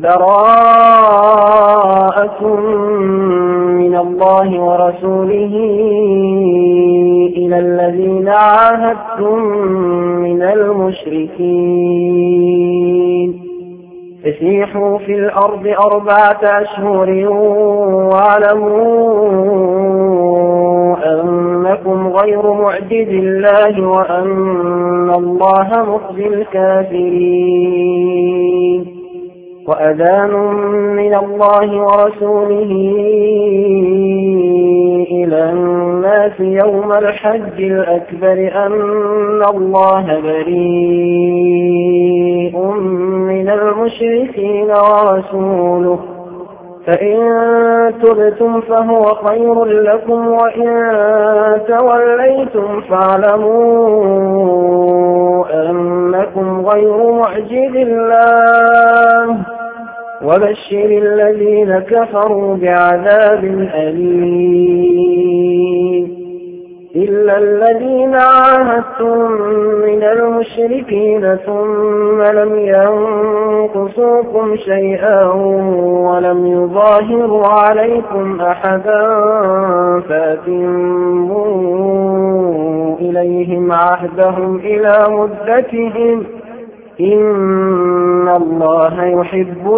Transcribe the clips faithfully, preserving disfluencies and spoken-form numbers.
براءة من الله ورسوله إلى الذين عاهدتم من المشركين فسيحوا في الأرض أربعة أشهر واعلموا أنكم غير معجز الله وأن الله مخزي الكافرين وأذان من الله ورسوله إلى الناس يوم الحج الأكبر أن الله بريء من المشركين ورسوله فإن تبتم فهو خير لكم وإن توليتم فاعلموا أنكم غير معجز الله وبشر الذين كفروا بعذاب أليم إلا الذين عاهدتم من المشركين ثم لم ينقصوكم شيئا ولم يظاهروا عليكم أحدا فأتموا إليهم عهدهم إلى مدتهم إن الله يحب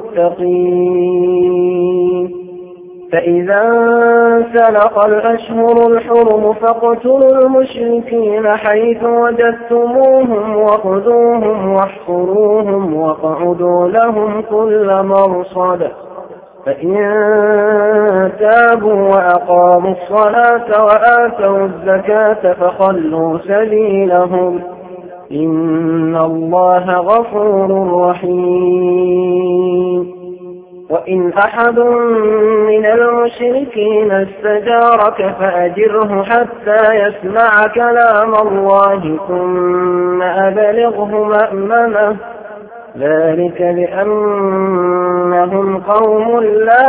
المتقين فإذا انسلخ الأشهر الحرم فاقتلوا المشركين حيث وجدتموهم وخذوهم واحصروهم واقعدوا لهم كل مرصد فإن تابوا وأقاموا الصلاة وآتوا الزكاة فخلوا سبيلهم إن الله غفور رحيم وإن أحد من المشركين استجارك فأجره حتى يسمع كلام الله ثم أبلغه مأمنه ذلك بأنهم قوم لا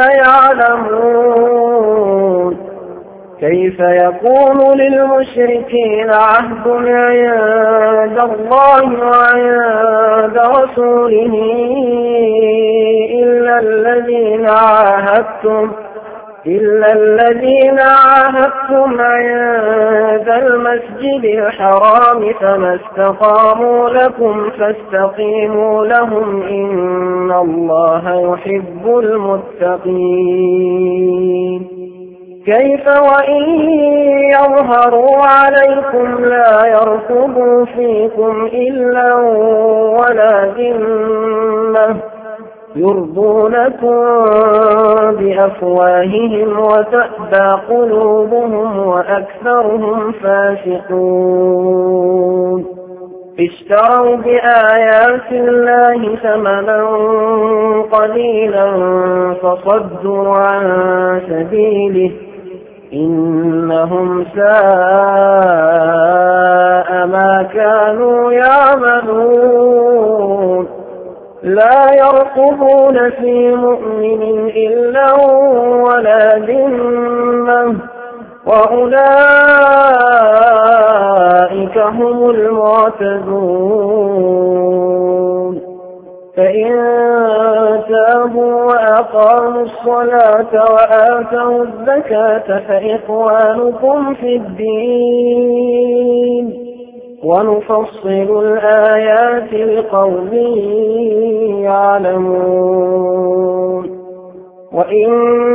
يعلمون كيف يكون للمشركين عهد عند الله وعند رسوله إلا الذين عاهدتم إلا الذين عاهدتم عند المسجد الحرام فما استقاموا لكم فاستقيموا لهم إن الله يحب المتقين كيف وإن يظهروا عليكم لا يرقبوا فيكم إلا ولا ذمة يرضونكم بأفواههم وتأبى قلوبهم وأكثرهم فاسقون اشتروا بآيات الله ثمنا قليلا فصدوا عن سبيله إنهم ساء ما كانوا يعملون لا يرقبون في مؤمن إلا ولا ذمة وأولئك هم المعتدون فإن تابوا وأقاموا الصلاة وآتوا الزكاة فإخوانكم في الدين ونفصل الآيات لقوم يعلمون وإن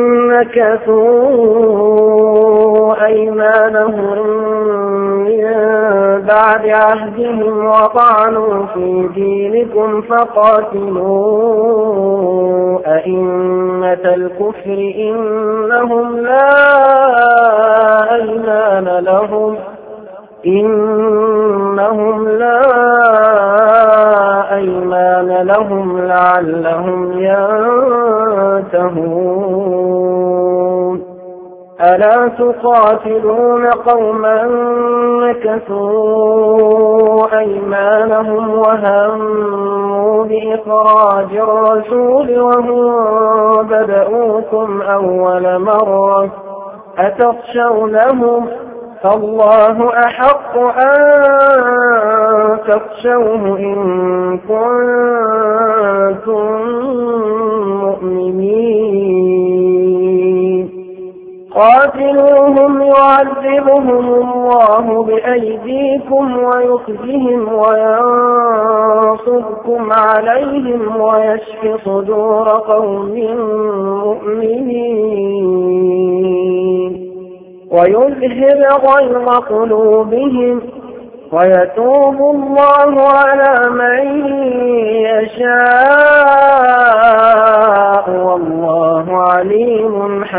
نكثوا أيمانهم من بعد عهدهم وطعنوا في دينكم فقاتلوا أئمة الكفر إنهم لا أيمان لهم إنهم لا أيمان لهم لعلهم ينتهون ألا تقاتلون قوما نكثوا أيمانهم وهموا بإخراج الرسول وهم بدؤوكم أول مرة أتخشونهم فالله أحق أن تخشوه إن كنتم قاتلوهم يعذبهم الله بأيديكم ويخزهم وينصركم عليهم ويشف صدور قوم مؤمنين ويذهب غيظ قلوبهم ويتوب الله على من يشاء والله عليم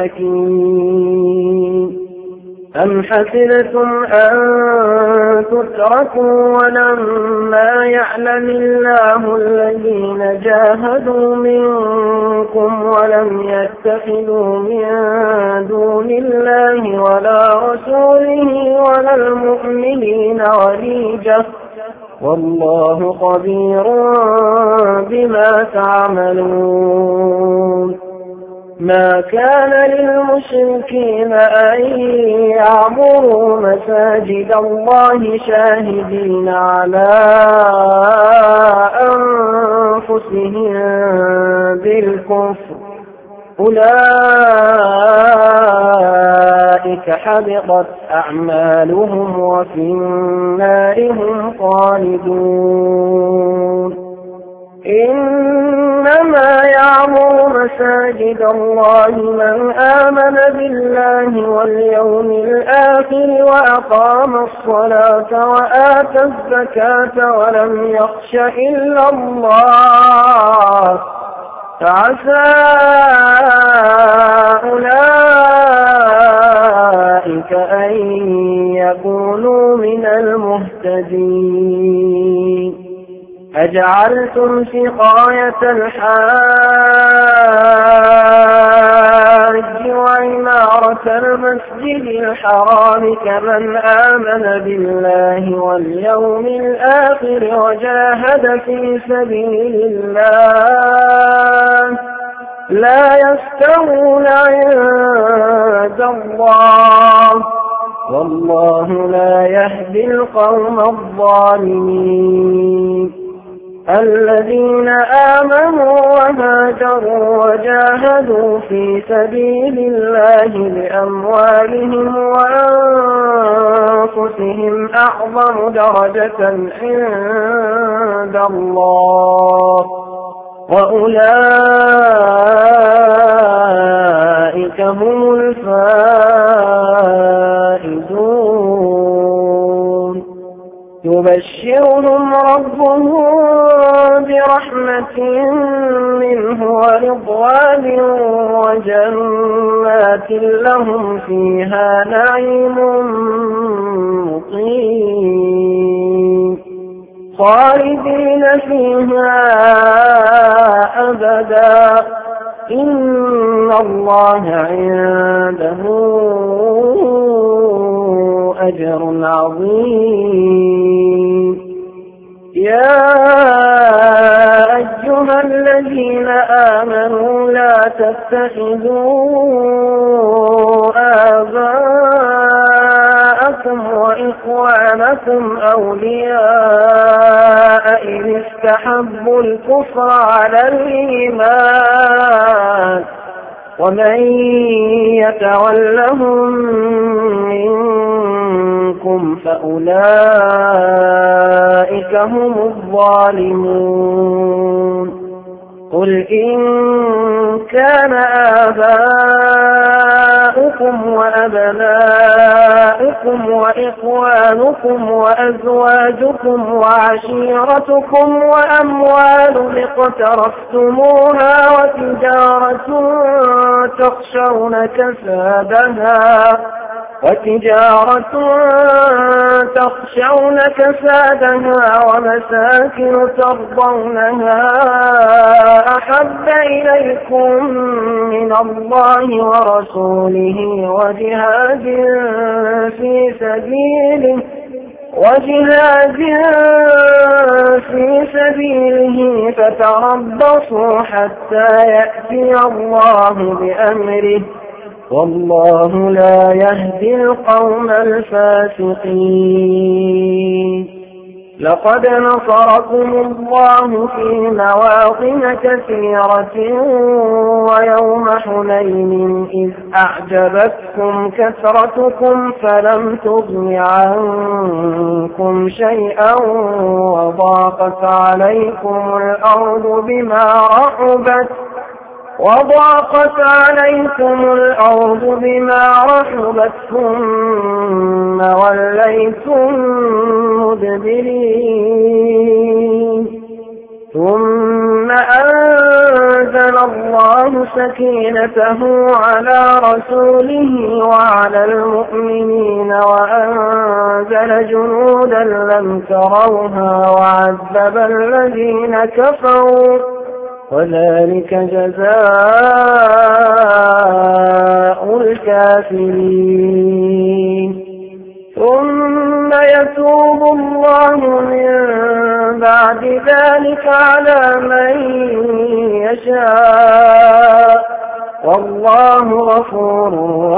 حكيم. أم حسبتم أن تتركوا ولما يعلم الله الذين جاهدوا منكم ولم يتخذوا من دون الله ولا رسوله ولا المؤمنين وليجة والله خبير بما تعملون. ما كان للمشركين أن يعمروا مساجد الله شاهدين على أنفسهم بالكفر أولئك حبطت أعمالهم وفي النار هم خالدون. إنما يعمر مساجد الله من آمن بالله واليوم الآخر وأقام الصلاة وآتى الزكاة ولم يخش إلا الله فعسى أولئك أن يكونوا من المهتدين. أجعلتم سقاية الحاج وعمارة المسجد الحرام كمن آمن بالله واليوم الآخر وجاهد في سبيل الله لا يستوون عند الله والله لا يهدي القوم الظالمين. الذين آمنوا وهاجروا وجاهدوا في سبيل الله بأموالهم وأنفسهم أعظم درجة عند الله وأولئك هم الفائزون. يبشرهم ربهم برحمة منه ورضوان وجنات لهم فيها نعيم مقيم خالدين فيها أبدا إن الله عنده أجر عظيم. يا أيها الذين آمنوا لا تتخذوا آباءكم وإخوانكم أولياء إن استحبوا الكفر على الإيمان ومن يتولهم منكم فأولئك هم الظالمون. قل إن كان آباؤكم وأبناؤكم وإخوانكم وأزواجكم وعشيرتكم وأموال اقترفتموها وتجارة تخشون كسادها وتجارة تخشون كسادها ومساكن ترضونها أحب إليكم من الله ورسوله وجهاد في سبيله وجهاد في سبيله فتربصوا حتى يأتي الله بأمره والله لا يهدي القوم الفاسقين. لقد نصركم الله في مواطن كثيرة ويوم حنين إذ أعجبتكم كثرتكم فلم تغن عنكم شيئا وضاقت عليكم الأرض بما رحبت وضاقت عليكم الأرض بما رحبت ثم وليتم مدبرين ثم أنزل الله سكينته على رسوله وعلى المؤمنين وأنزل جنودا لم تروها وعذب الذين كفروا وذلك جزاء الكافرين ثم يتوب الله من بعد ذلك على من يشاء والله غفور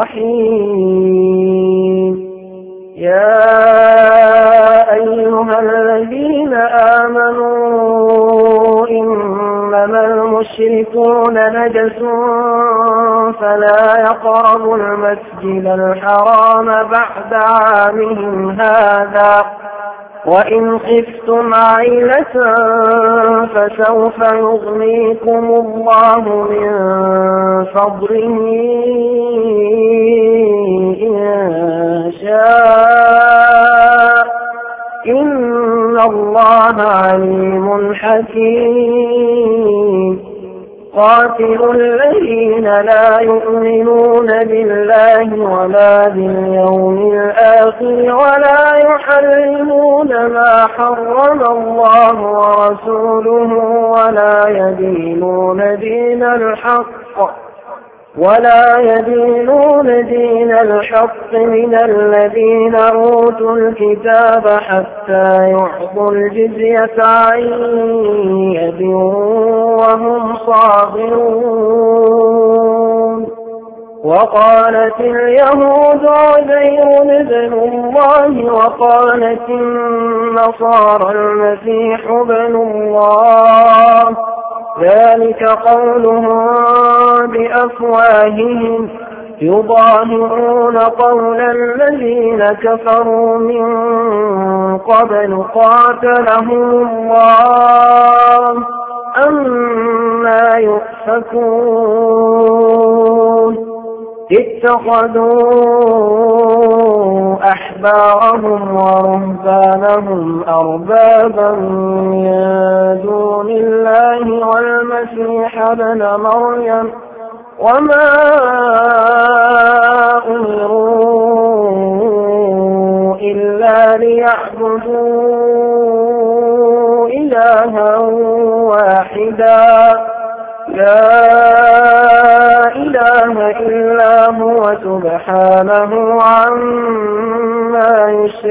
رحيم يا أيها الذين آمنوا إنما المشركون نجس فلا يقربوا المسجد الحرام بعد عامهم هذا وإن خفتم عيلة فسوف يغنيكم الله من فضله إن شاء إن الله عليم حكيم قاتلوا الذين لا يؤمنون بالله ولا باليوم الآخر ولا يحرمون ما حرم الله ورسوله ولا يدينون دين الحق ولا يدينون دين الحق من الذين أوتوا الكتاب حتى يعطوا الجزية عن يد وهم صاغرون وقالت اليهود عزير ابن الله وقالت النصارى المسيح ابن الله ذلك قولهم بأفواههم يضاهئون قول الذين كفروا من قبل قاتلهم الله أما يؤفكون اتخذوا أحبارهم ورهبانهم أربابا من دون الله والمسيح ابن مريم وما أمروا إلا ليعبدوا إلها واحدا لا إله إلا هو سبحانه عما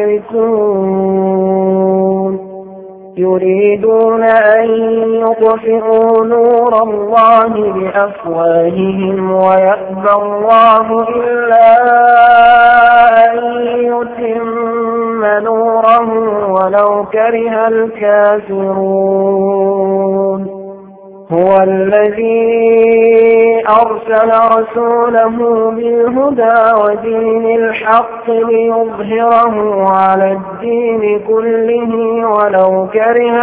يشركون يريدون أن يطفئوا نور الله بأفواههم ويأبى الله إلا أن يتم نوره ولو كره الكافرون هو الذي أرسل رسوله بالهدى ودين الحق ليظهره على الدين كله ولو كره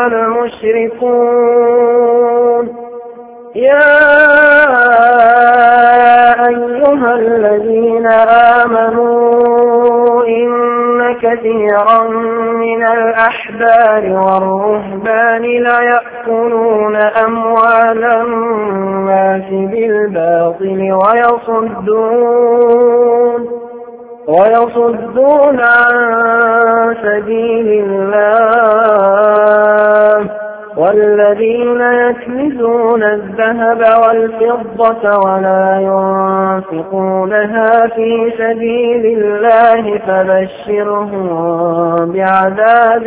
المشركون يا أيها الذين آمنوا إن كثيرا من الأحبار والرهبان ليأكلون أموال الناس بالباطل ويصدون ويصدون عن سبيل الله والذين يكنزون الذهب والفضة ولا ينفقونها في سبيل الله فبشرهم بعذاب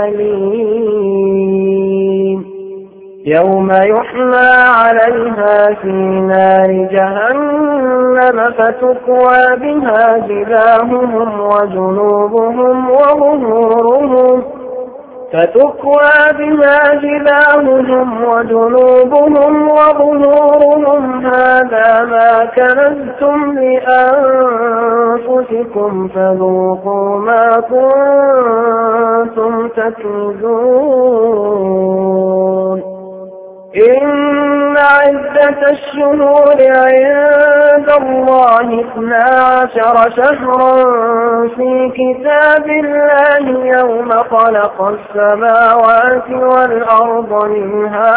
أليم يوم يحمى عليها في نار جهنم فتكوى بها جباههم وجنوبهم وظهورهم فتكوى بما جباههم وجنوبهم وظهورهم هذا ما كنزتم لأنفسكم فذوقوا ما كنتم تكنزون إن عدة الشهور عند الله اثنا عشر شهرا في كتاب الله يوم خلق السماوات والأرض منها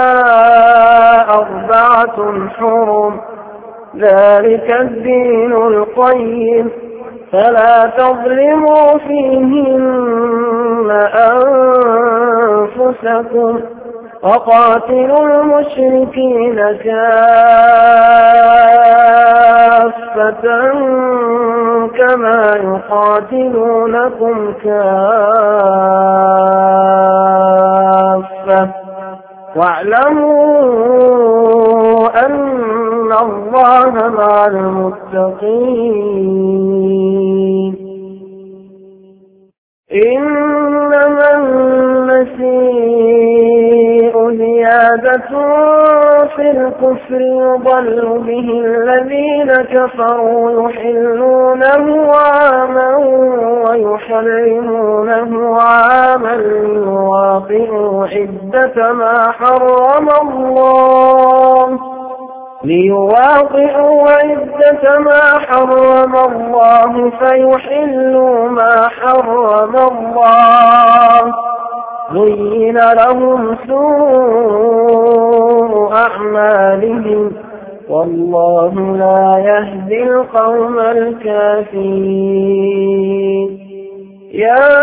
أربعة حرم ذلك الدين القيم فلا تظلموا فيهن أنفسكم وقاتلوا المشركين كافة كما يقاتلونكم كافة واعلموا أن الله مع المتقين إنما المسيء زيادة في الكفر يضل به الذين كفروا يحلونه عاما ويحرمونه عاما ليواطئوا عدة ما حرم الله ليواطئوا عدة ما حرم الله فيحلوا ما حرم الله زين لهم سوء أعمالهم والله لا يهدي القوم الكافرين يا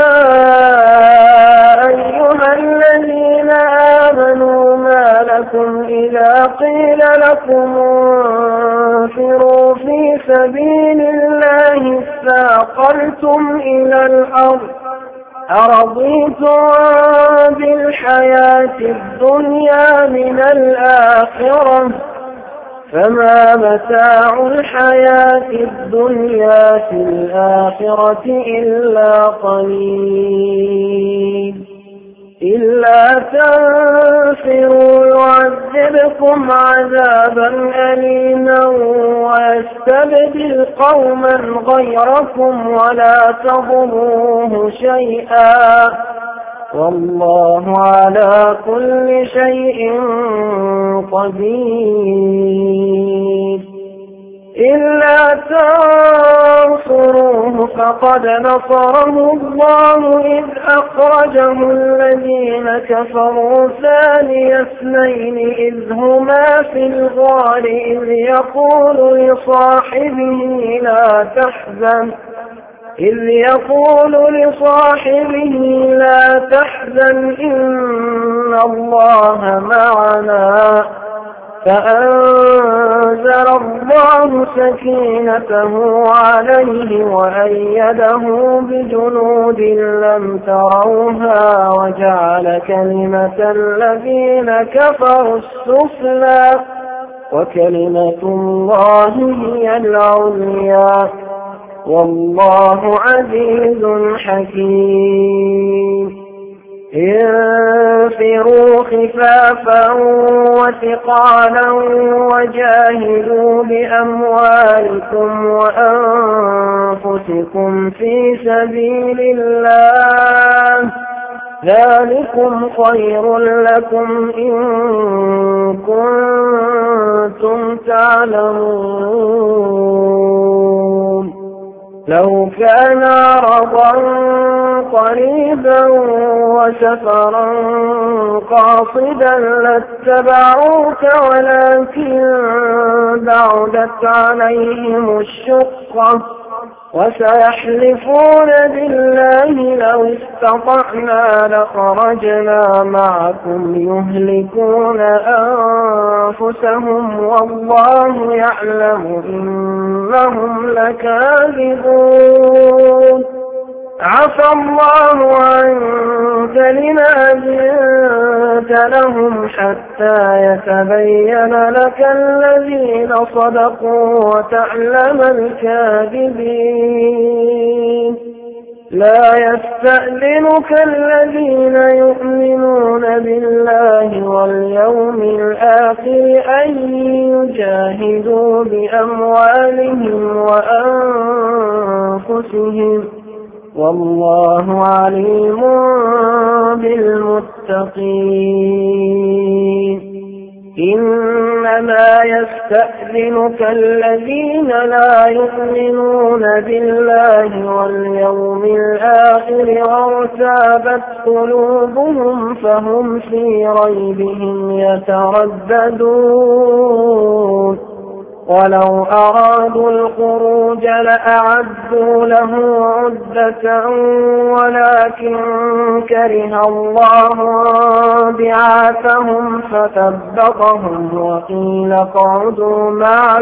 أيها الذين آمنوا ما لكم إذا قيل لكم انفروا في سبيل الله اثاقلتم إلى الأرض أرضيتم بالحياة الدنيا من الآخرة فما متاع الحياة الدنيا في الآخرة إلا قليل إلا تنفروا يعذبكم عذابا أليما ويستبدل قوما غيركم ولا تضروه شيئا والله على كل شيء قدير إلا تنصروه فقد نصره الله إذ أخرجه الذين كفروا ثاني اثنين إذ هما في الغار إذ يقول لصاحبه لا تحزن إذ يقول لصاحبه لا تحزن إن الله معنا فأنزل الله سكينته عليه وأيده بجنود لم تروها وجعل كلمة الذين كفروا السفلى وكلمة الله هي العليا والله عزيز حكيم انفروا خفافا وثقالا وجاهدوا بأموالكم وأنفسكم في سبيل الله ذلكم خير لكم إن كنتم تعلمون لو كان عرضا قريبا وسفرا قاصدا لاتبعوك ولكن بعدت عليهم الشقة وسيحلفون بالله لو استطعنا لخرجنا معكم يهلكون أنفسهم والله يعلم إنهم لكاذبون عفى الله عنك لما أذنت لهم حتى يتبين لك الذين صدقوا وتعلم الكاذبين لا يستأذنك الذين يؤمنون بالله واليوم الآخر أن يجاهدوا بأموالهم وأنفسهم والله عليم بالمتقين إنما يستأذنك الذين لا يؤمنون بالله واليوم الآخر وارتابت قلوبهم فهم في ريبهم يترددون ولو أرادوا الخروج لأعدوا له عدة ولكن كره الله بعاثهم فثبطهم وقيل اقعدوا مع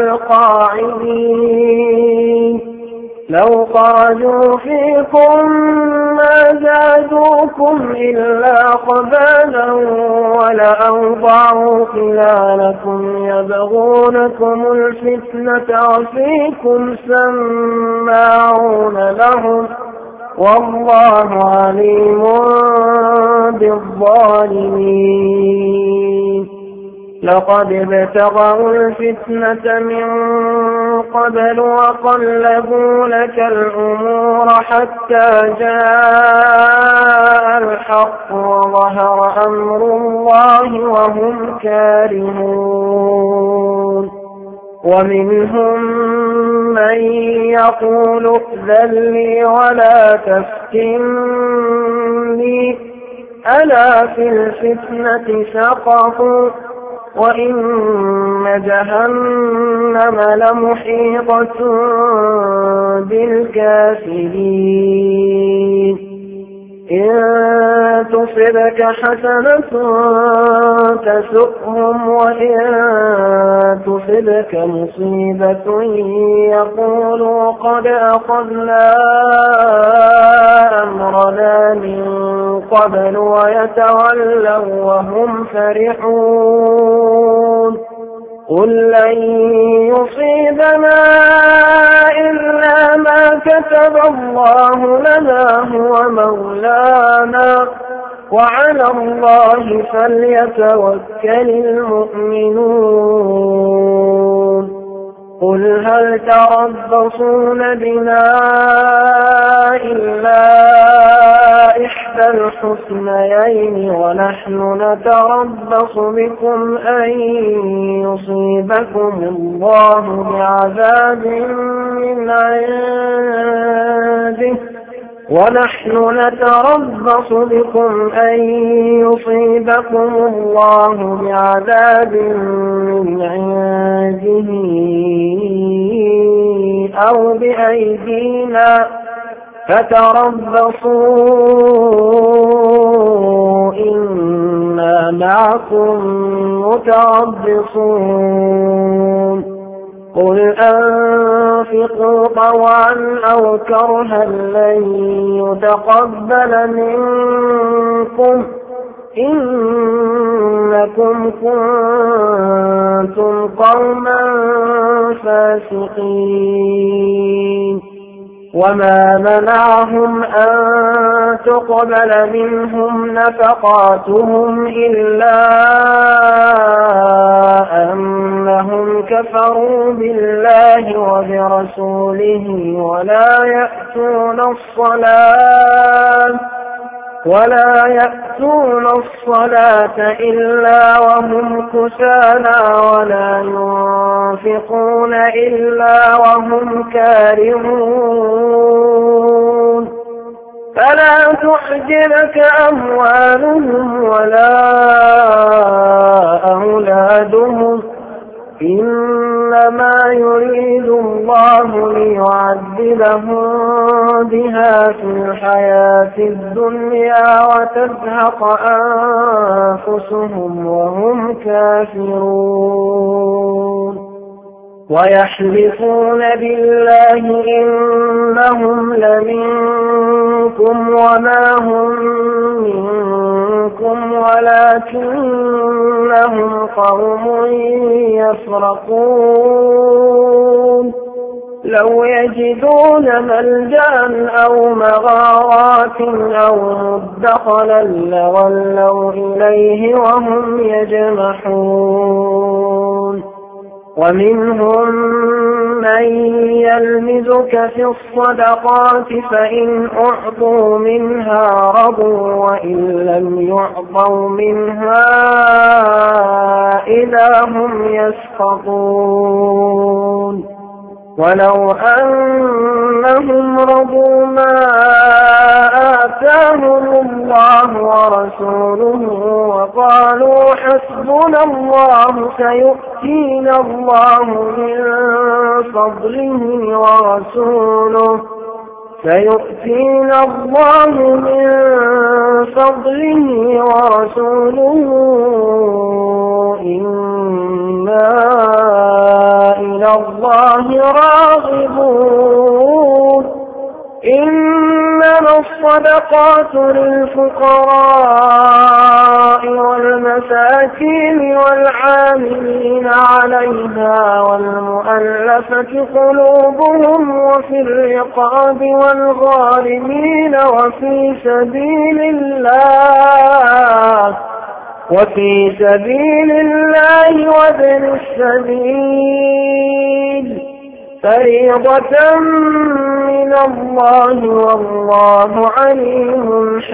القاعدين لو خرجوا فيكم ما زادوكم إلا خبالا ولأوضعوا خلالكم يبغونكم الفتنة وفيكم سماعون لهم والله عليم بالظالمين لقد ابتغوا الفتنة من قبل وقلبوا لك الأمور حتى جاء الحق وظهر أمر الله وهم كارهون ومنهم من يقول ائذن لي ولا تفتني ألا في الفتنة سقطوا وإن جهنم لمحيطة بالكافرين إن تصبك حسنة تسؤهم وإن تصبك مصيبة يقولوا قد أخذنا أمرنا من قبل ويتولوا وهم فرحون قل لن يصيبنا إلا ما كتب الله لنا هو مولانا وعلى الله فليتوكل المؤمنون قل هل تربصون بنا إلا إحدى الحسنيين ونحن نتربص بكم أن يصيبكم الله بعذاب من عنده ونحن نتربص بكم أن يصيبكم الله بعذاب من عنده أو بأيدينا فتربصوا إنا معكم متربصون قل أنفقوا طوعا أو كرها لن يتقبل منكم إنكم كنتم قوما فاسقين وما منعهم أن تقبل منهم نفقاتهم إلا أنهم كفروا بالله وبرسوله ولا يأتون الصلاة ولا يأتون الصلاة إلا وهم كسالى ولا ينفقون إلا وهم كارهون فلا تحزنك أموالهم ولا أولادهم إنما يريد الله ليعذبهم بها في الحياة الدنيا وتزهق أنفسهم وهم كافرون ويحلفون بالله إنهم لمنكم وما هم منكم ولكنهم قوم يفرقون لو يجدون ملجأ أو مغارات أو مدخلا لولوا إليه وهم يجمحون ومنهم من يلمزك في الصدقات فإن أعطوا منها رضوا وإن لم يعطوا منها إذا هم يسخطون ولو أنهم رضوا ما آتاهم الله ورسوله وقالوا حسبنا الله سيؤتينا الله من فضله ورسوله سيؤتينا الله من فضله ورسوله إنا إلى الله راغبون إنما الصدقات للفقراء والمساكين والعاملين عليها والمؤلفة قلوبهم وفي الرقاب والغارمين وفي سبيل الله وفي سبيل الله وابن السبيل فريضة من الله والله عليم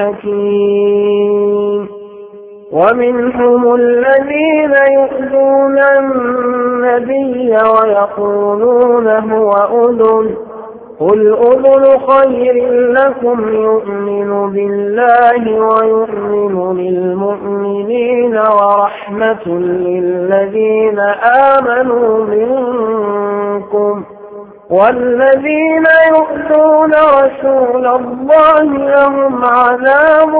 حكيم ومنهم الذين يؤذون النبي ويقولون هو أذن قل أذن خير لكم يؤمن بالله ويؤمن للمؤمنين ورحمة للذين آمنوا منكم والذين يؤذون رسول الله لهم عذاب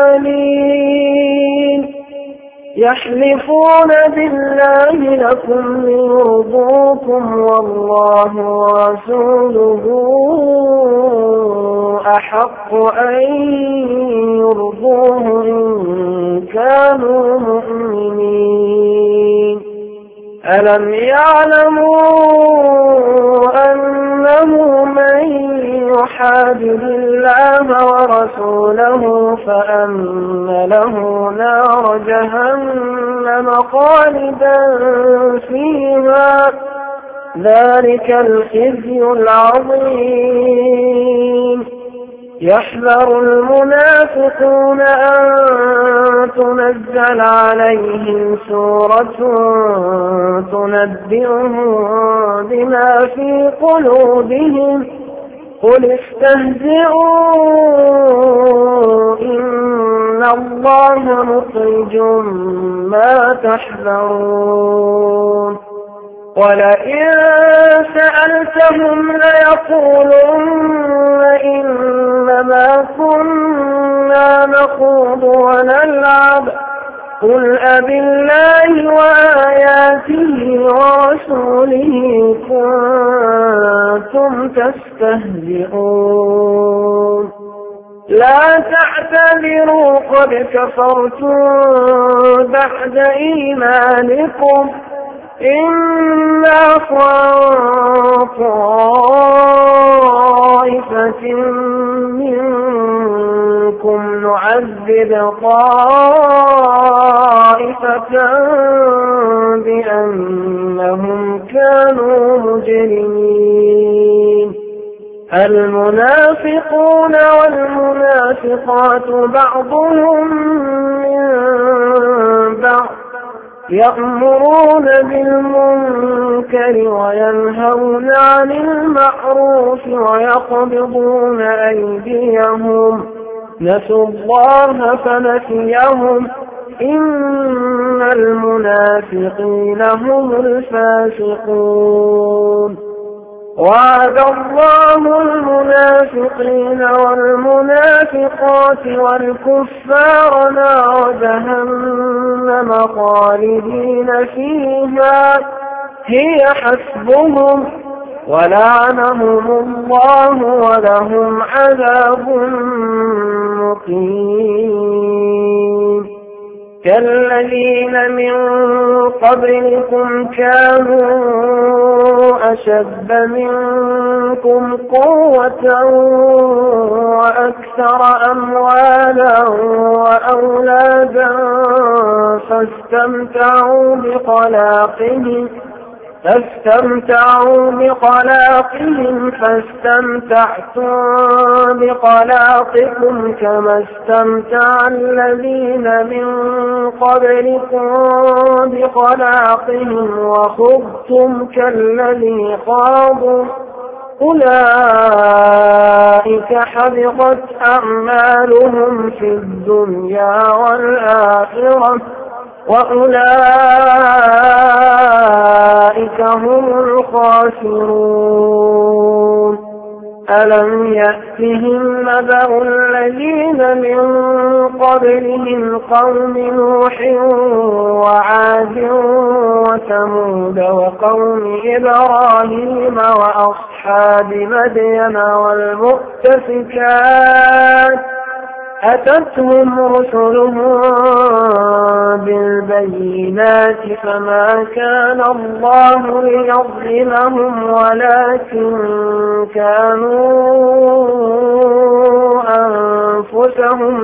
أليم يحلفون بالله لكم ليرضوكم والله ورسوله أحق أن يرضوه إن كانوا مؤمنين ألم يعلموا أنه من يحادد الله ورسوله فأن له نار جهنم خالدا فيها ذلك الخزي العظيم يحذر المنافقون أن تنزل عليهم سورة تنبئهم بما في قلوبهم قل استهزئوا إن الله مخرج ما تحذرون ولئن سألتهم ليقولن إنما كنا نخوض ونلعب قل أبالله وآياته ورسوله كنتم تستهزئون لا تعتذروا قد كفرتم بعد إيمانكم إن نعفو عن طائفة منكم نعذب طائفة بأنهم كانوا مجرمين المنافقون والمنافقات بعضهم من بعض يأمرون بالمنكر وينهون عن المعروف ويقبضون أيديهم نسوا الله فنسيهم إن المنافقين هم الفاسقون وعد الله المنافقين والمنافقات والكفار نار جهنم خالدين فيها هي حسبهم ولعنهم الله ولهم عذاب مقيم كالذين من قبلكم كانوا أشد منكم قوة وأكثر أموالا وأولادا فاستمتعوا بخلاقهم فاستمتعوا بخلاقهم فاستمتعتم بخلاقكم كما استمتع الذين من قبلكم بخلاقهم وخضتم كالذي خاضوا أولئك حبطت أعمالهم في الدنيا والآخرة وأولئك هم الخاسرون. ألم يأتهم نبأ الذين من قبلهم قوم نوح وعاد وثمود وقوم إبراهيم وأصحاب مدين والمؤتفكات أتتهم رسلهم بالبينات فما كان الله ليظلمهم ولكن كانوا أنفسهم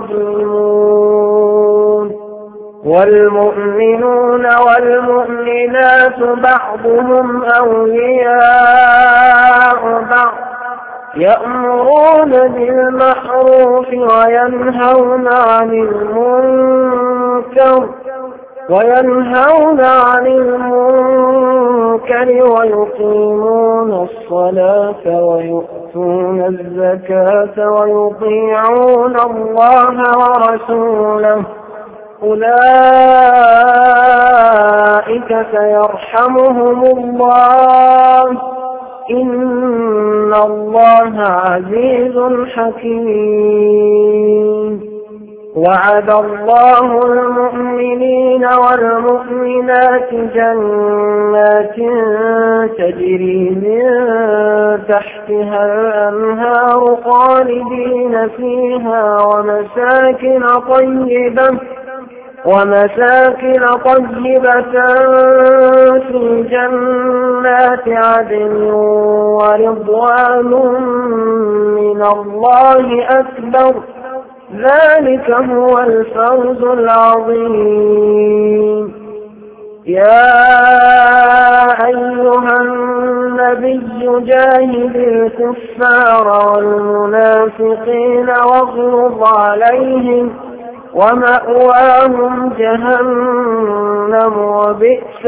يظلمون. والمؤمنون والمؤمنات بعضهم أولياء بعض يأمرون بالمعروف وينهون عن المنكر وينهون عن المنكر ويقيمون الصلاة ويؤتون الزكاة ويطيعون الله ورسوله أولئك سيرحمهم الله إن الله عزيز حكيم. وعد الله المؤمنين والمؤمنات جنات تجري من تحتها الأنهار خالدين فيها ومساكن طيبة ومساكن طيبة في جنات عدن ورضوان من الله أكبر ذلك هو الفوز العظيم. يا أيها النبي جاهد الكفار والمنافقين واغلظ عليهم ومأواهم جهنم وبئس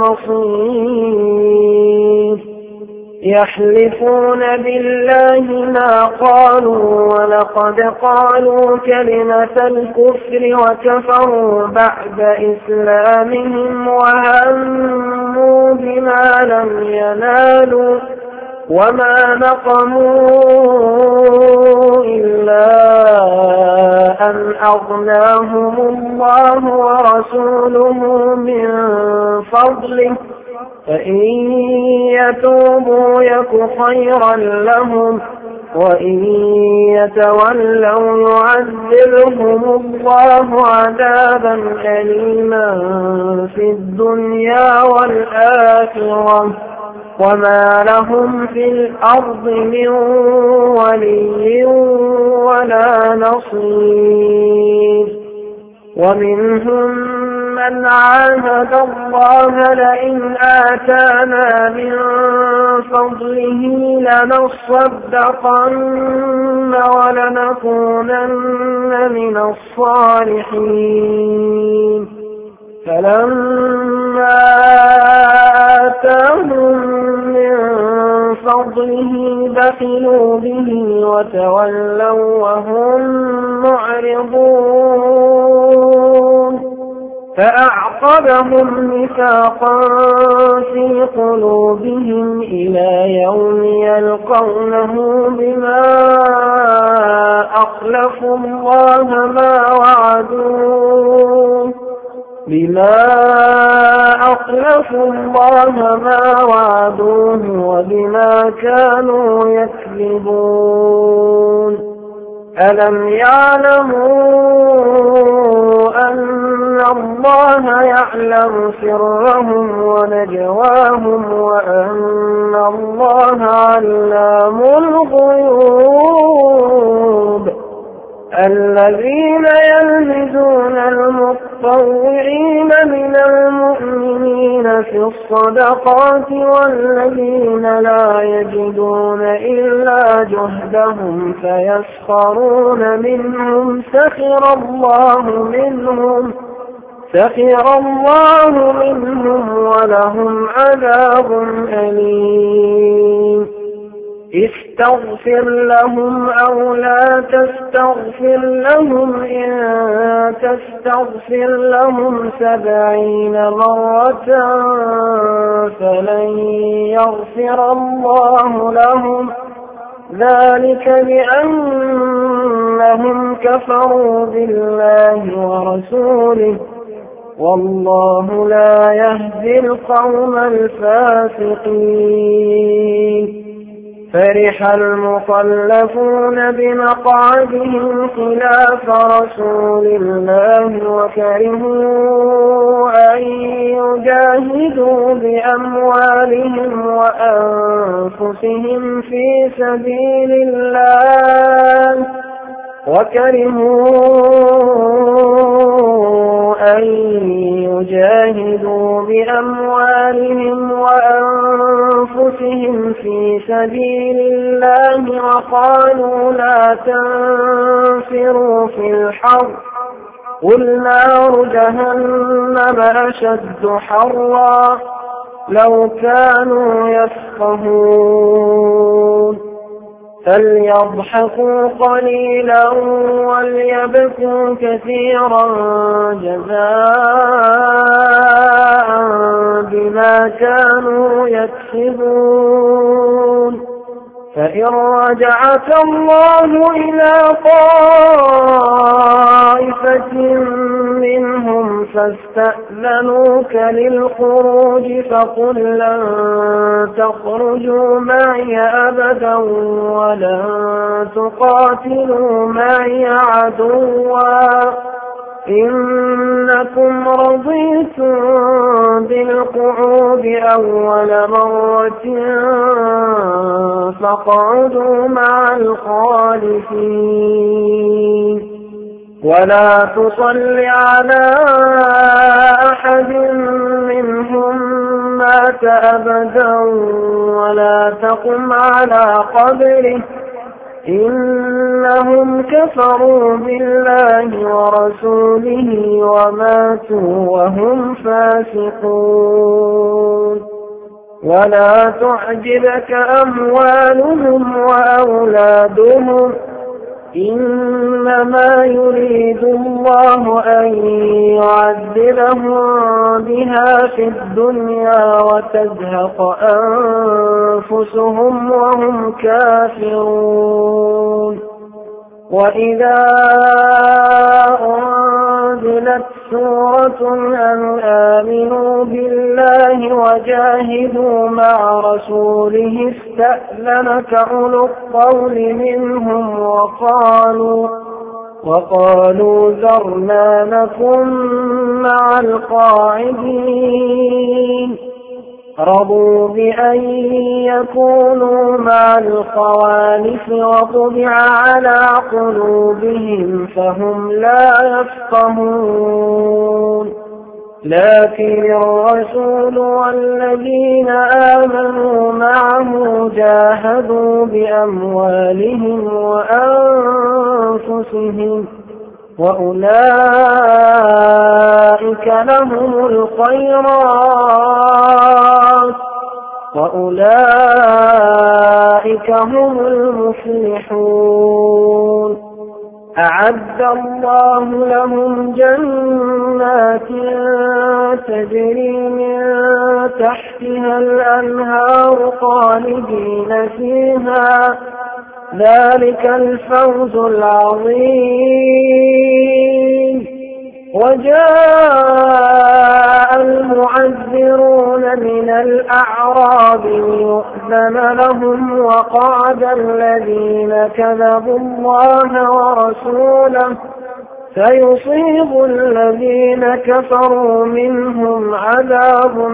المصير. يحلفون بالله ما قالوا ولقد قالوا كلمة الكفر وكفروا بعد إسلامهم وهموا بما لم ينالوا وما نقموا إلا أن أغناهم الله ورسوله من فضله فإن يتوبوا يك خيرا لهم وإن يتولوا يعذبهم الله عذابا أليما في الدنيا والآخرة وما لهم في الأرض من ولي ولا نصير. ومنهم من عاهد الله لئن آتانا من فضله لنصدقن ولنكونن من الصالحين فلما آتاهم من فضله بخلوا به وتولوا وهم معرضون فأعقبهم نفاقا في قلوبهم إلى يوم يلقونه بما أخلفوا الله ما وعدوه بما أخلفوا الله ما وعدوه وبما كانوا يكذبون. ألم يعلموا أن الله يعلم سرهم ونجواهم وأن الله علام الغيوب الذين يلمزون المتطوعين من المؤمنين في الصدقات والذين لا يجدون إلا جهدهم فيسخرون منهم سخر الله منهم سخر الله منهم ولهم عذاب أليم استغفر لهم أو لا تستغفر لهم إن تستغفر لهم سبعين مرة فلن يغفر الله لهم ذلك بأنهم كفروا بالله ورسوله والله لا يهدي القوم الفاسقين فرح المخلفون بمقعدهم خلاف رسول الله وكرهوا أن يجاهدوا بأموالهم وأنفسهم في سبيل الله وكرهوا أن يجاهدوا بأموالهم وأنفسهم في سبيل الله وقالوا لا تنفروا في الحر قل نار جهنم أشد حرا لو كانوا يفقهون فليضحكوا قليلا وليبكوا كثيرا جزاء بما كانوا يكسبون فإن رجعك الله إلى طائفة منهم فاستأذنوك للخروج فقل لن تخرجوا معي أبدا ولن تقاتلوا معي عدوا إنكم رضيتم بالقعود أول مرة فاقعدوا مع الخالفين ولا تصل على أحد منهم مات أبدا ولا تقم على قبره إنهم كفروا بالله ورسوله وماتوا وهم فاسقون ولا تعجبك أموالهم وأولادهم إنما يريد الله أن يعذبهم بها في الدنيا وتزهق أنفسهم وهم كافرون وإذا أنزلت سورة أن آمنوا بالله وجاهدوا مع رسوله استأذنك أولو الطول منهم وقالوا وقالوا ذرنا نكن مع القاعدين رضوا بأن يكونوا مع الخوالف وطبع على قلوبهم فهم لا يفقهون لكن الرسول والذين آمنوا معه جاهدوا بأموالهم وأنفسهم وأولئك لهم الخيرات وأولئك هم المفلحون أعد الله لهم جنات تجري من تحتها الأنهار خالدين فيها ذلك الفوز العظيم وجاء المعذرون من الأعراب ليؤذن لهم وقعد الذين كذبوا الله ورسوله سيصيب الذين كفروا منهم عذاب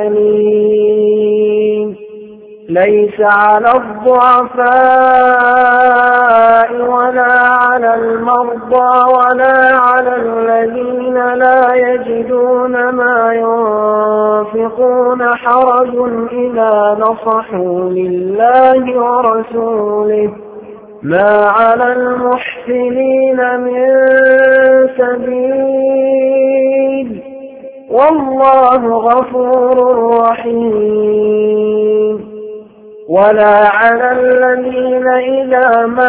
أليم ليس على الضعفاء ولا على المرضى ولا على الذين لا يجدون ما ينفقون حرج إذا نصحوا لله ورسوله ما على المحسنين من سبيل والله غفور رحيم ولا على الذين إذا ما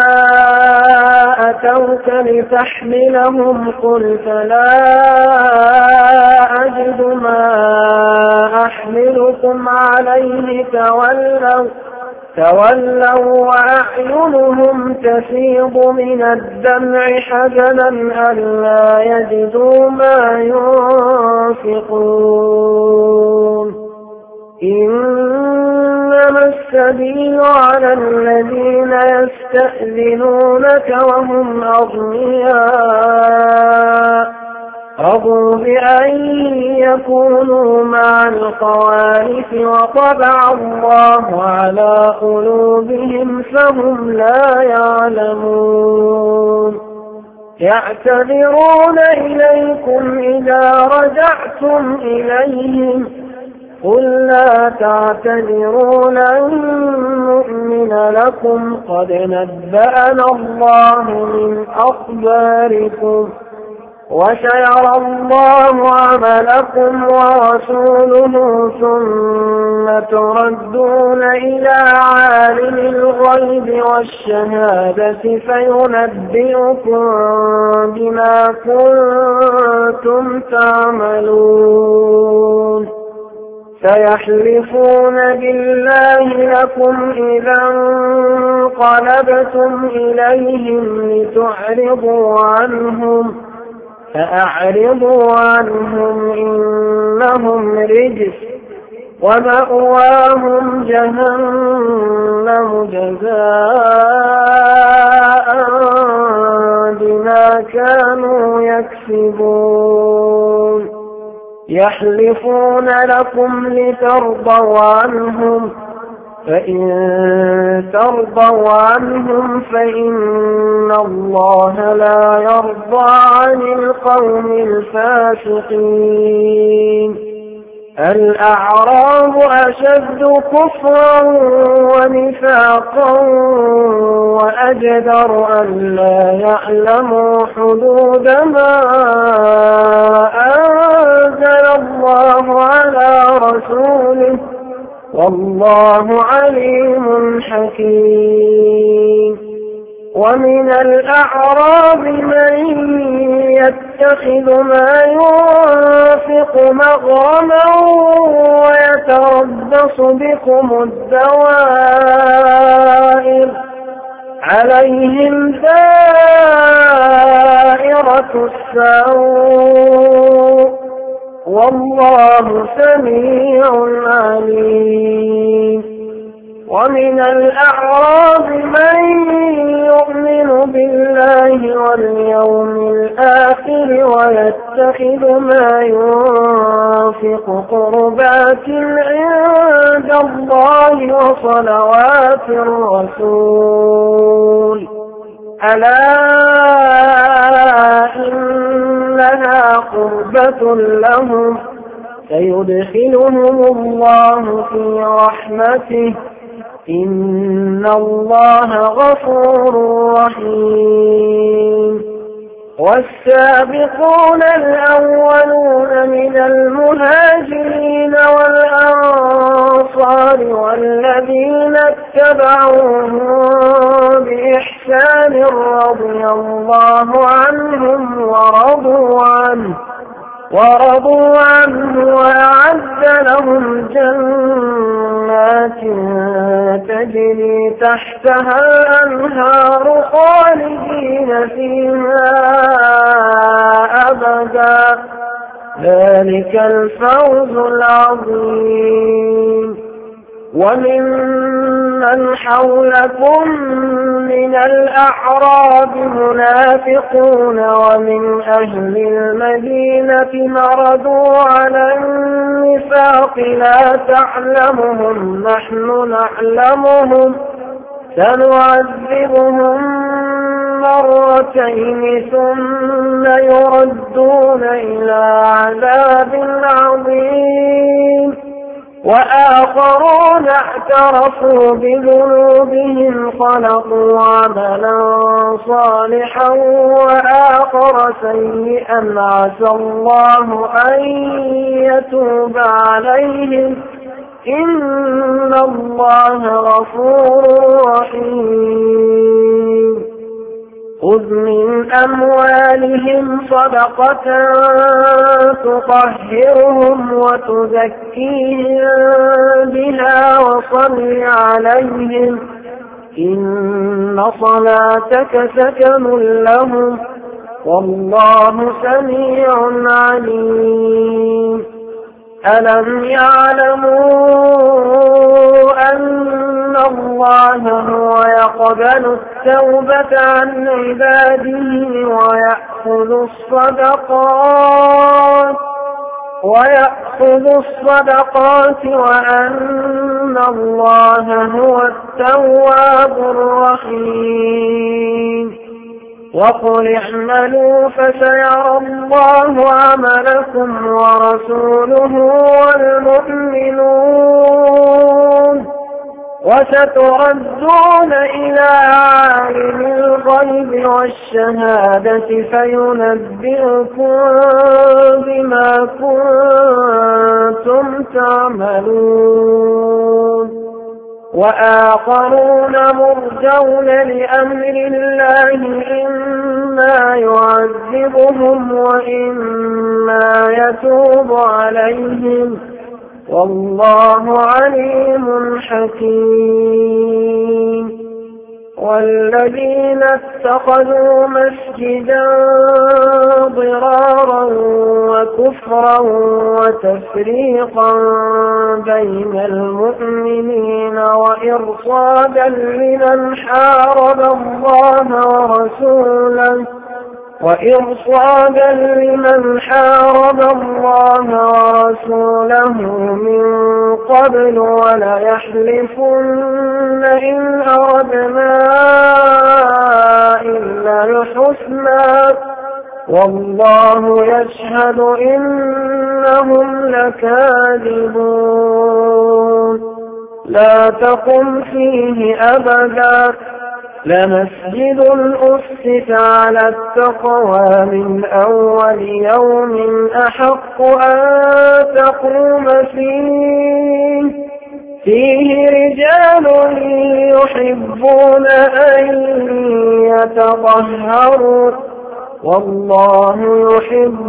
أتوك لتحملهم قلت لا أجد ما أحملكم عليه تولوا تولوا وأعينهم تفيض من الدمع حزنا ألا يجدوا ما ينفقون إنما السبيل على الذين يستأذنونك وهم أغنياء رضوا بأن يكونوا مع الخوالف وطبع الله على قلوبهم فهم لا يعلمون يعتذرون إليكم إذا رجعتم إليهم قل لا تعتذروا لن نؤمن لكم قد نبأنا الله من أخباركم وسيرى الله عملكم ورسوله ثم تردون إلى عالم الغيب والشهادة فينبئكم بما كنتم تعملون سيحلفون بالله لكم إذا انقلبتم إليهم لتعرضوا عنهم فأعرضوا عنهم إنهم رجس ومأواهم جهنم جزاء بما كانوا يكسبون يحلفون لكم لترضوا عنهم فإن ترضوا عنهم فإن الله لا يرضى عن القوم الفاسقين الأعراب أشد كفرا ونفاقا وأجدر أن لا يعلموا حدود ما أنزل الله على رسوله والله عليم حكيم ومن الأعراب من يتخذ ما ينفق مغرما ويتربص بكم الدوائر عليهم دائرة السوء والله سميع عليم ومن الأعراب من يؤمن بالله واليوم الآخر ويتخذ ما ينفق قربات عند الله وصلوات الرسول ألا إنها قربة لهم سيدخلهم الله في رحمته إن الله غفور رحيم والسابقون الأولون من المهاجرين والأنصار والذين اتبعوهم بإحسان رضي الله عنهم ورضوا عنه ورضوا عنه وأعد لهم جنات تجري تحتها الأنهار خالدين فيها أبدا ذلك الفوز العظيم. وممن حولكم من الأعراب منافقون ومن أهل المدينة مردوا على النفاق لا تعلمهم نحن نعلمهم سنعذبهم مرتين ثم يردون إلى عذاب عظيم. وآخرون اعترفوا بذنوبهم خلقوا عملا صالحا وآخر سيئا عسى الله أن يتوب عليهم إن الله غفور رحيم. خذ من أموالهم صدقة تطهرهم وتزكيهم بها وصل عليهم إن صلاتك سكن لهم والله سميع عليم. ألم يعلموا أن الله هو يقبل التوبة عن عباده ويأخذ الصدقات ويأخذ الصدقات وأن الله هو التواب الرحيم. وقل اعملوا فسيرى الله عملكم ورسوله والمؤمنون وستردون إلى عالم الغيب والشهادة فينبئكم بما كنتم تعملون. وآخرون مرجون لأمر الله إما يعذبهم وإما يتوب عليهم والله عليم حكيم. والذين اتخذوا مسجدا ضرارا وكفرا وتفريقا بين المؤمنين وإرصادا لمن حارب الله ورسوله وإرصادا لمن حارب الله ورسوله من قبل وليحلفن إن أردنا إلا الحسنى والله يشهد إنهم لكاذبون. لا تقم فيه أبدا لمسجد أسس على التقوى من أول يوم أحق أن تقوم فيه فيه رجال يحبون أن يتطهروا والله يحب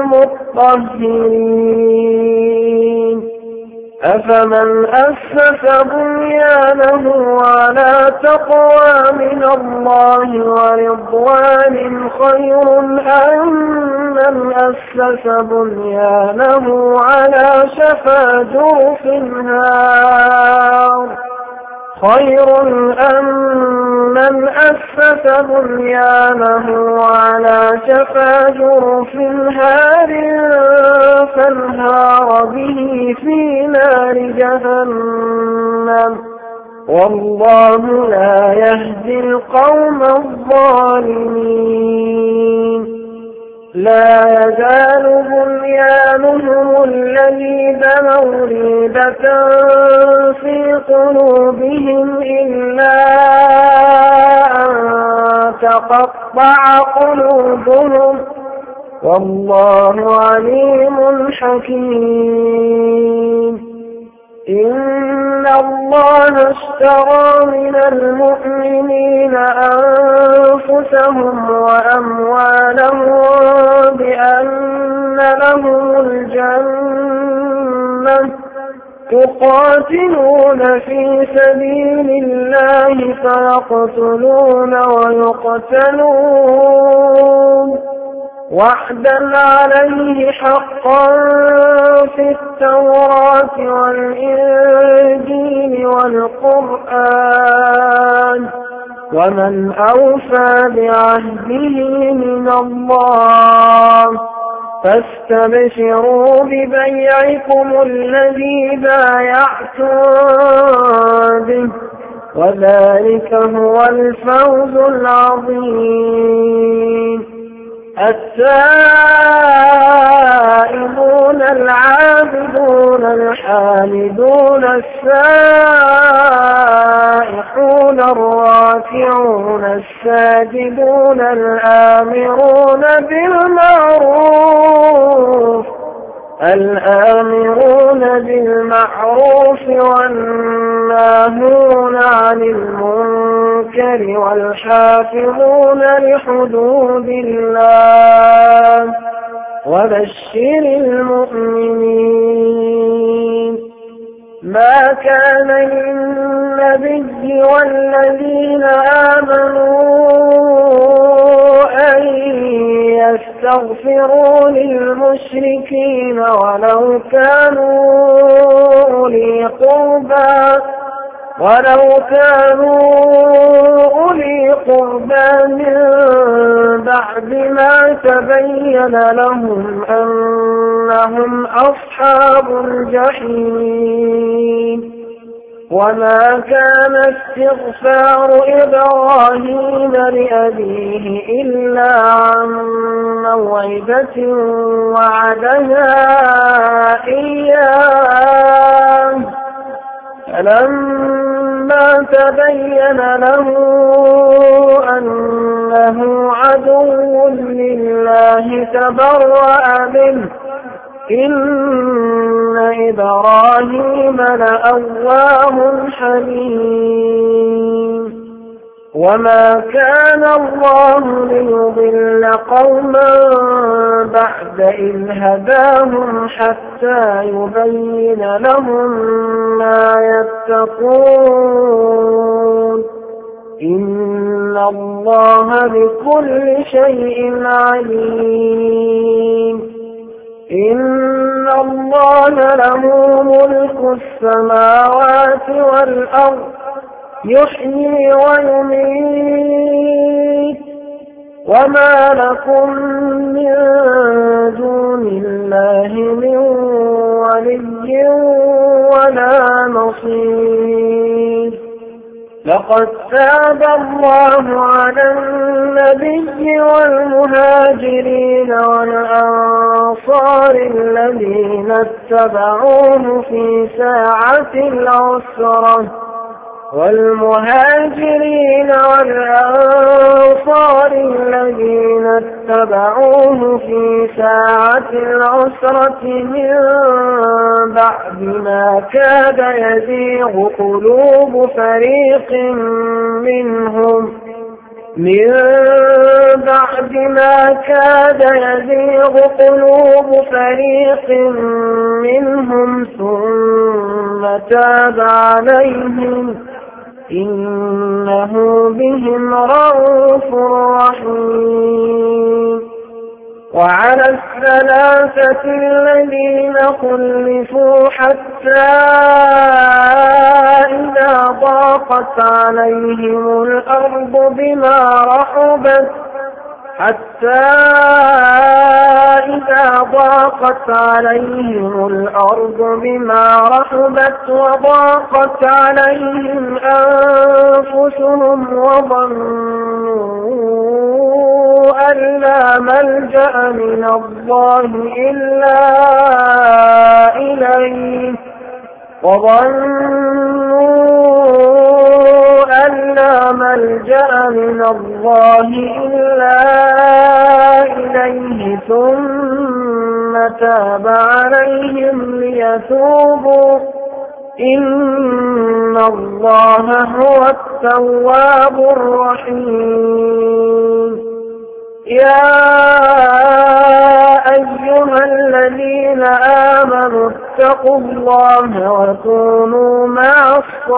المطهرين. أفمن أسس بنيانه على تقوى من الله ورضوان خير أم من أسس بنيانه على شفا جرف هار خير أم من أسس بنيانه على شفا جرف هار فانهار به في نار جهنم والله لا يهدي القوم الظالمين. لا يزال بنيانهم الذي بنوا ريبة في قلوبهم إلا أن تقطع قلوبهم والله عليم حكيم. إن الله اشترى من المؤمنين أنفسهم وأموالهم بأن لهم الجنة يقاتلون في سبيل الله فيقتلون ويقتلون وعدا عليه حقا في التوراة والإنجيل والقرآن ومن أوفى بعهده من الله فاستبشروا ببيعكم الذي بايعتم به وذلك هو الفوز العظيم. التائبون العابدون الحامدون السائحون الراكعون الساجدون الآمرون بالمعروف الآمرون بالمعروف والناهون عن المنكر والحافظون لحدود الله وبشر المؤمنين. ما كان للنبي والذين آمنوا أن يستغفروا للمشركين ولو كانوا أولي قربى ولو كانوا أولي قربى من بعد ما تبين لهم أنهم أصحاب الجحيم. وما كان استغفار إبراهيم لأبيه إلا عن موعدة وعدها إياه فلما تبين له أنه عدو لله تبرأ منه إن إبراهيم لأواه حليم. وما كان الله ليضل قوما بعد إذ هداهم حتى يبين لهم ما يتقون إن الله بكل شيء عليم. إن الله له ملك السماوات والأرض يحيي ويميت وما لكم من دون الله من ولي ولا نصير. لقد تاب الله على النبي والمهاجرين والأنصار الذين اتبعوه في ساعة العسرة والمهاجرين والأنصار الذين اتبعوه في ساعة العسرة من بعد ما كاد يزيغ قلوب فريق منهم من بعد ما كاد يزيغ قلوب فريق منهم ثم تاب عليهم إنه بهم رءوف رحيم. وعلى الثلاثة الذين خلفوا حتى إذا ضاقت عليهم الأرض بما رحبت حتى إذا ضاقت عليهم الأرض بما رحبت وضاقت عليهم أنفسهم وظنوا أن لا ملجأ من الله إلا إليه وظنوا أن لا ملجأ من الله إلا إليه ثم تاب عليهم ليتوبوا إن الله هو التواب الرحيم. يا أيها الذين آمنوا واتقوا الله وكونوا مع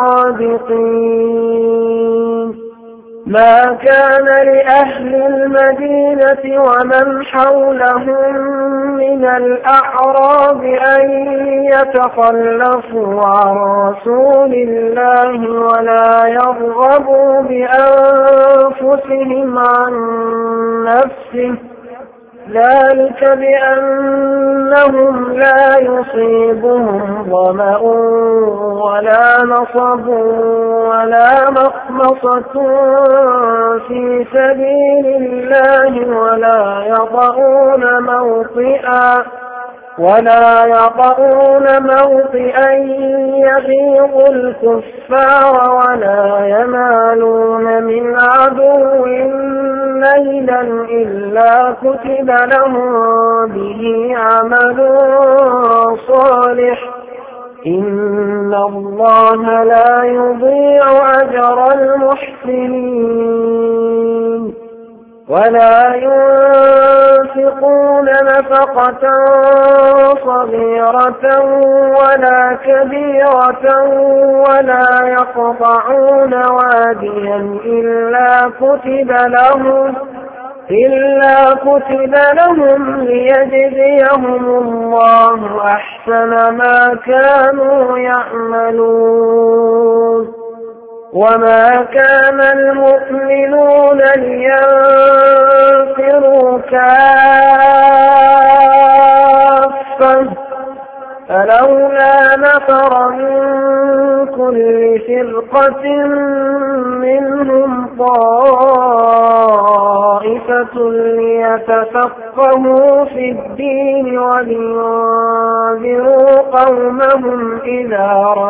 الصادقين. ما كان لأهل المدينة ومن حولهم من الأعراب أن يتخلفوا عن رسول الله ولا يرغبوا بأنفسهم عن نفسه، ذلك بأنهم لا يصيبهم ظمأ ولا نصب ولا مخمصة في سبيل الله ولا يطؤون موطئا ولا يطؤون موطئا يغيظ الكفار ولا ينالون من عدو نيلا إلا كتب لهم به عمل صالح، إن الله لا يضيع أجر المحسنين. ولا ينفقون نفقة صغيرة ولا كبيرة ولا يقطعون واديا إلا كتب لهم إلا كتب لهم ليجزيهم الله أحسن ما كانوا يعملون. وما كان المؤمنون لينفروا كافة فلولا نفر من كل فرقة منهم طائفة ليتفقهوا في الدين ولينذروا قومهم إذا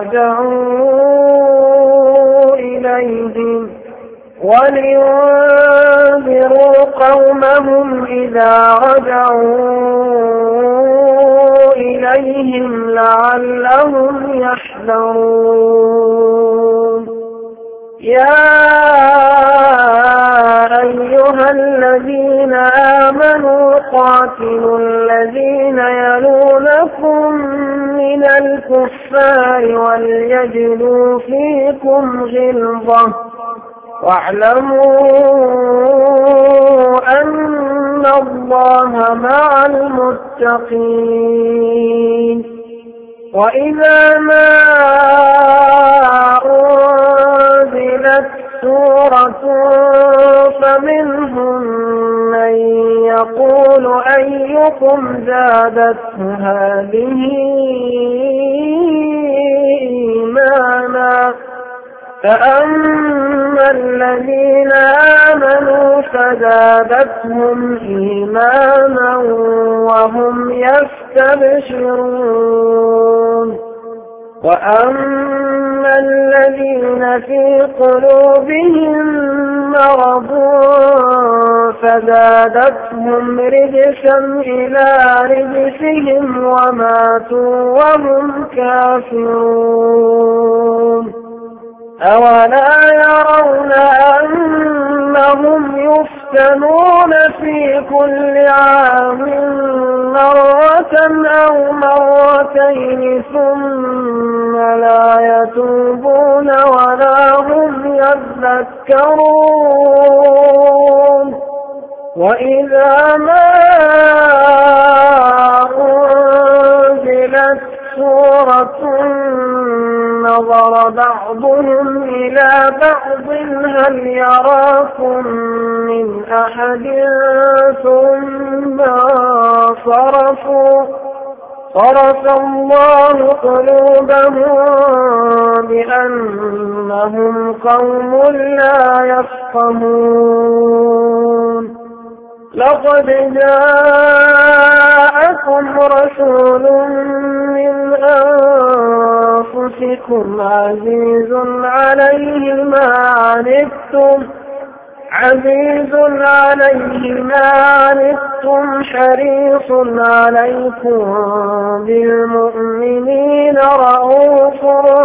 رجعوا إليهم ولينذروا قومهم إذا رجعوا إليهم لعلهم يحذرون. يا أيها الذين آمنوا قاتلوا الذين يلونكم من الكفار وليجدوا فيكم غلظة واعلموا أن الله مع المتقين. وإذا ما أنزلت سورة فمنهم من يقول أيكم زادته هذه إيمانا، فأما الذين آمنوا فزادتهم إيمانا وهم يستبشرون. وأما الذين في قلوبهم مرض فزادتهم رجسا إلى رجسهم وماتوا وهم كافرون. أولا يرون أنهم يفتنون في كل عام مرة أو مرتين ثم لا يتوبون ولا هم يذكرون. وإذا ما أنزلت سورة نظر بعضهم إلى بعض هل يراكم من أحد ثم صرفوا صرف الله قلوبهم بأنهم قوم لا يفقهون. لقد جاءكم رسول من أنفسكم عزيز عليه ما عنتم عزيز عليه ما عنتم حريص عليكم بالمؤمنين رءوف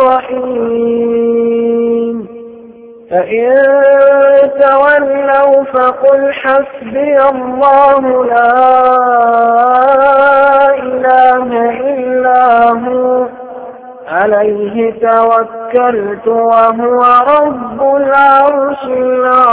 رحيم. فإن تولوا فقل حسبي الله لا إله إلا هو عليه توكلت وهو رب العرش العظيم.